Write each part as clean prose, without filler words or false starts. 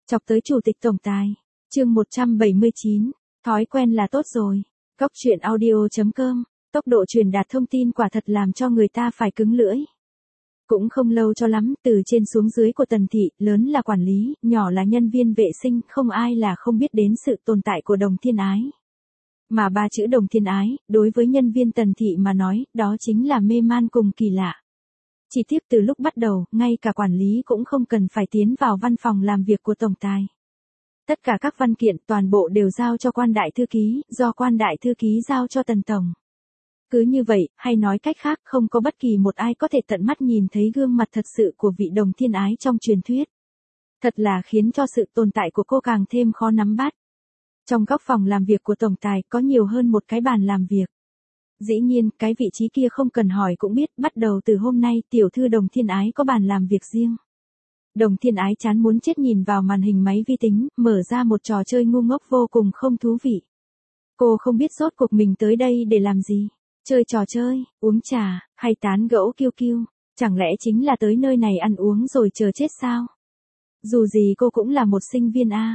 Chọc tới chủ tịch tổng tài. Chương 179. Thói quen là tốt rồi. Góc truyện audio.com. Tốc độ truyền đạt thông tin quả thật làm cho người ta phải cứng lưỡi. Cũng không lâu cho lắm, từ trên xuống dưới của Tần thị, lớn là quản lý, nhỏ là nhân viên vệ sinh, không ai là không biết đến sự tồn tại của Đồng Thiên Ái. Mà ba chữ Đồng Thiên Ái, đối với nhân viên Tần thị mà nói, đó chính là mê man cùng kỳ lạ. Chỉ tiếp từ lúc bắt đầu, ngay cả quản lý cũng không cần phải tiến vào văn phòng làm việc của tổng tài. Tất cả các văn kiện toàn bộ đều giao cho quan đại thư ký, do quan đại thư ký giao cho Tần tổng. Cứ như vậy, hay nói cách khác, không có bất kỳ một ai có thể tận mắt nhìn thấy gương mặt thật sự của vị Đồng Thiên Ái trong truyền thuyết. Thật là khiến cho sự tồn tại của cô càng thêm khó nắm bắt. Trong góc phòng làm việc của tổng tài có nhiều hơn một cái bàn làm việc. Dĩ nhiên, cái vị trí kia không cần hỏi cũng biết, bắt đầu từ hôm nay, tiểu thư Đồng Thiên Ái có bàn làm việc riêng. Đồng Thiên Ái chán muốn chết nhìn vào màn hình máy vi tính, mở ra một trò chơi ngu ngốc vô cùng không thú vị. Cô không biết rốt cuộc mình tới đây để làm gì. Chơi trò chơi, uống trà, hay tán gẫu kiêu kiêu. Chẳng lẽ chính là tới nơi này ăn uống rồi chờ chết sao? Dù gì cô cũng là một sinh viên A.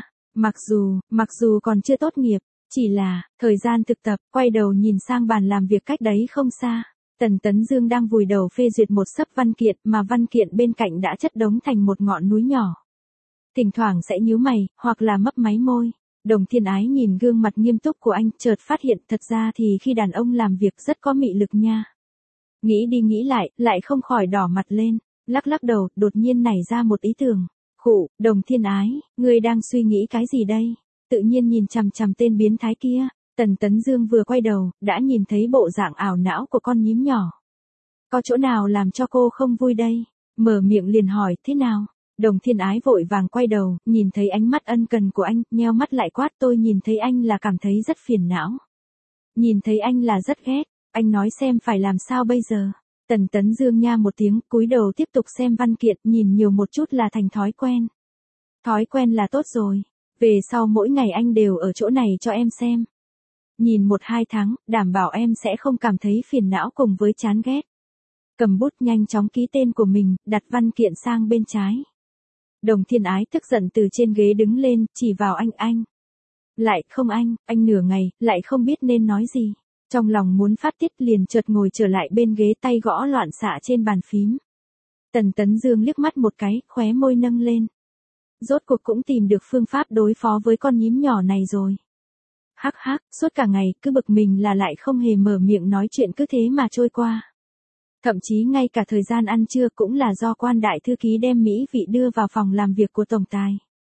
Mặc dù còn chưa tốt nghiệp. Chỉ là, thời gian thực tập, quay đầu nhìn sang bàn làm việc cách đấy không xa. Tần Tấn Dương đang vùi đầu phê duyệt một xấp văn kiện mà văn kiện bên cạnh đã chất đống thành một ngọn núi nhỏ. Thỉnh thoảng sẽ nhíu mày, hoặc là mấp máy môi. Đồng Thiên Ái nhìn gương mặt nghiêm túc của anh, chợt phát hiện thật ra thì khi đàn ông làm việc rất có mị lực nha. Nghĩ đi nghĩ lại không khỏi đỏ mặt lên, lắc lắc đầu, đột nhiên nảy ra một ý tưởng. Khụ, Đồng Thiên Ái, ngươi đang suy nghĩ cái gì đây? Tự nhiên nhìn chằm chằm tên biến thái kia, Tần Tấn Dương vừa quay đầu, đã nhìn thấy bộ dạng ảo não của con nhím nhỏ. Có chỗ nào làm cho cô không vui đây? Mở miệng liền hỏi, thế nào? Đồng Thiên Ái vội vàng quay đầu, nhìn thấy ánh mắt ân cần của anh, nheo mắt lại quát, tôi nhìn thấy anh là cảm thấy rất phiền não. Nhìn thấy anh là rất ghét, anh nói xem phải làm sao bây giờ? Tần Tấn Dương nha một tiếng, cúi đầu tiếp tục xem văn kiện, nhìn nhiều một chút là thành thói quen. Thói quen là tốt rồi. Về sau mỗi ngày anh đều ở chỗ này cho em xem. Nhìn 1-2 tháng, đảm bảo em sẽ không cảm thấy phiền não cùng với chán ghét. Cầm bút nhanh chóng ký tên của mình, đặt văn kiện sang bên trái. Đồng Thiên Ái tức giận từ trên ghế đứng lên, chỉ vào anh. Lại không anh nửa ngày, lại không biết nên nói gì. Trong lòng muốn phát tiết liền chợt ngồi trở lại bên ghế, tay gõ loạn xạ trên bàn phím. Tần Tấn Dương liếc mắt một cái, khóe môi nâng lên. Rốt cuộc cũng tìm được phương pháp đối phó với con nhím nhỏ này rồi. Hắc, suốt cả ngày cứ bực mình là lại không hề mở miệng nói chuyện, cứ thế mà trôi qua. Thậm chí ngay cả thời gian ăn trưa cũng là do quan đại thư ký đem mỹ vị đưa vào phòng làm việc của tổng tài.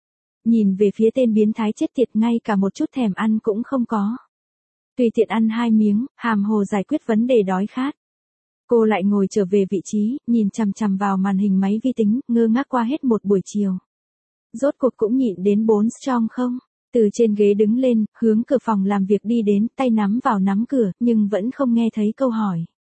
Nhìn về phía tên biến thái chết tiệt, ngay cả một chút thèm ăn cũng không có. Tùy tiện ăn 2 miếng, hàm hồ giải quyết vấn đề đói khát. Cô lại ngồi trở về vị trí, nhìn chằm chằm vào màn hình máy vi tính, ngơ ngác qua hết một buổi chiều. Rốt cuộc cũng nhịn đến 4 strong không? Từ trên ghế đứng lên, hướng cửa phòng làm việc đi đến, tay nắm vào nắm cửa, nhưng vẫn không nghe thấy câu hỏi.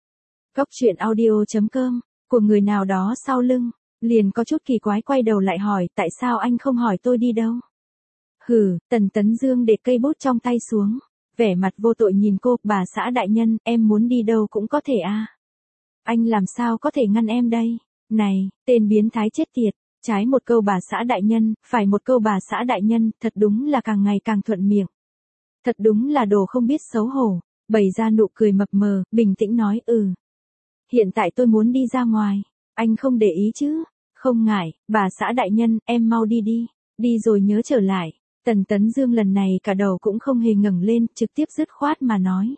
Góc truyện audio.com, của người nào đó sau lưng, liền có chút kỳ quái quay đầu lại hỏi, tại sao anh không hỏi tôi đi đâu? Hừ, Tần Tấn Dương để cây bút trong tay xuống, vẻ mặt vô tội nhìn cô, bà xã đại nhân, em muốn đi đâu cũng có thể à? Anh làm sao có thể ngăn em đây? Này, tên biến thái chết tiệt. Trái một câu bà xã đại nhân, phải một câu bà xã đại nhân, thật đúng là càng ngày càng thuận miệng. Thật đúng là đồ không biết xấu hổ, bày ra nụ cười mập mờ, bình tĩnh nói Hiện tại tôi muốn đi ra ngoài, anh không để ý chứ? Không ngại, bà xã đại nhân, em mau đi đi rồi nhớ trở lại. Tần Tấn Dương lần này cả đầu cũng không hề ngẩng lên, trực tiếp dứt khoát mà nói.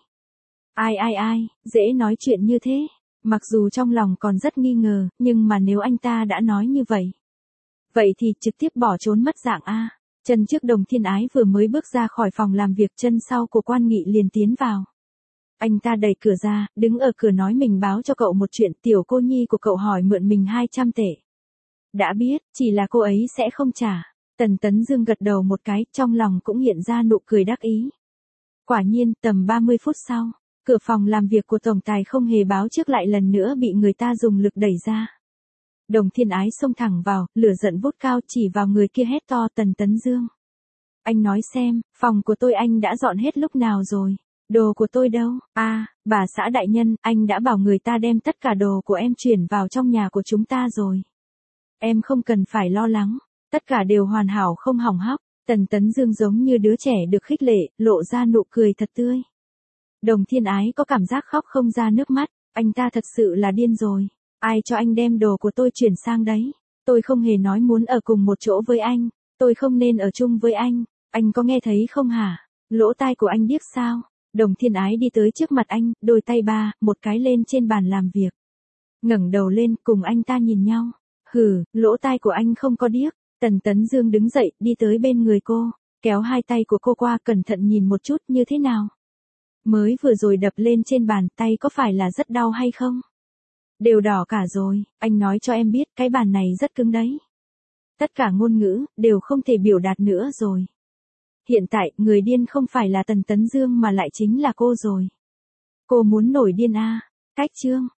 Ai, dễ nói chuyện như thế. Mặc dù trong lòng còn rất nghi ngờ, nhưng mà nếu anh ta đã nói như vậy. Vậy thì trực tiếp bỏ trốn mất dạng a. Chân trước Đồng Thiên Ái vừa mới bước ra khỏi phòng làm việc, chân sau của Quan Nghị liền tiến vào. Anh ta đẩy cửa ra, đứng ở cửa nói mình báo cho cậu một chuyện, tiểu cô nhi của cậu hỏi mượn mình 200 tệ. Đã biết, chỉ là cô ấy sẽ không trả. Tần Tấn Dương gật đầu một cái, trong lòng cũng hiện ra nụ cười đắc ý. Quả nhiên, tầm 30 phút sau, cửa phòng làm việc của tổng tài không hề báo trước lại lần nữa bị người ta dùng lực đẩy ra. Đồng Thiên Ái xông thẳng vào, lửa giận vút cao chỉ vào người kia hét to, Tần Tấn Dương. Anh nói xem, phòng của tôi anh đã dọn hết lúc nào rồi? Đồ của tôi đâu? Bà xã đại nhân, anh đã bảo người ta đem tất cả đồ của em chuyển vào trong nhà của chúng ta rồi. Em không cần phải lo lắng, Tất cả đều hoàn hảo không hỏng hóc, Tần Tấn Dương giống như đứa trẻ được khích lệ, lộ ra nụ cười thật tươi. Đồng Thiên Ái có cảm giác khóc không ra nước mắt, anh ta thật sự là điên rồi. Ai cho anh đem đồ của tôi chuyển sang đấy? Tôi không hề nói muốn ở cùng một chỗ với anh, tôi không nên ở chung với anh có nghe thấy không hả? Lỗ tai của anh điếc sao? Đồng Thiên Ái đi tới trước mặt anh, đôi tay một cái lên trên bàn làm việc. Ngẩng đầu lên, cùng anh ta nhìn nhau. Hừ, lỗ tai của anh không có điếc. Tần Tấn Dương đứng dậy, đi tới bên người cô, kéo hai tay của cô qua, cẩn thận nhìn một chút như thế nào. Mới vừa rồi đập lên trên bàn, tay có phải là rất đau hay không? Đều đỏ cả rồi, anh nói cho em biết cái bàn này rất cứng đấy. Tất cả ngôn ngữ, đều không thể biểu đạt nữa rồi. Hiện tại, người điên không phải là Tần Tấn Dương mà lại chính là cô rồi. Cô muốn nổi điên à? Cách chương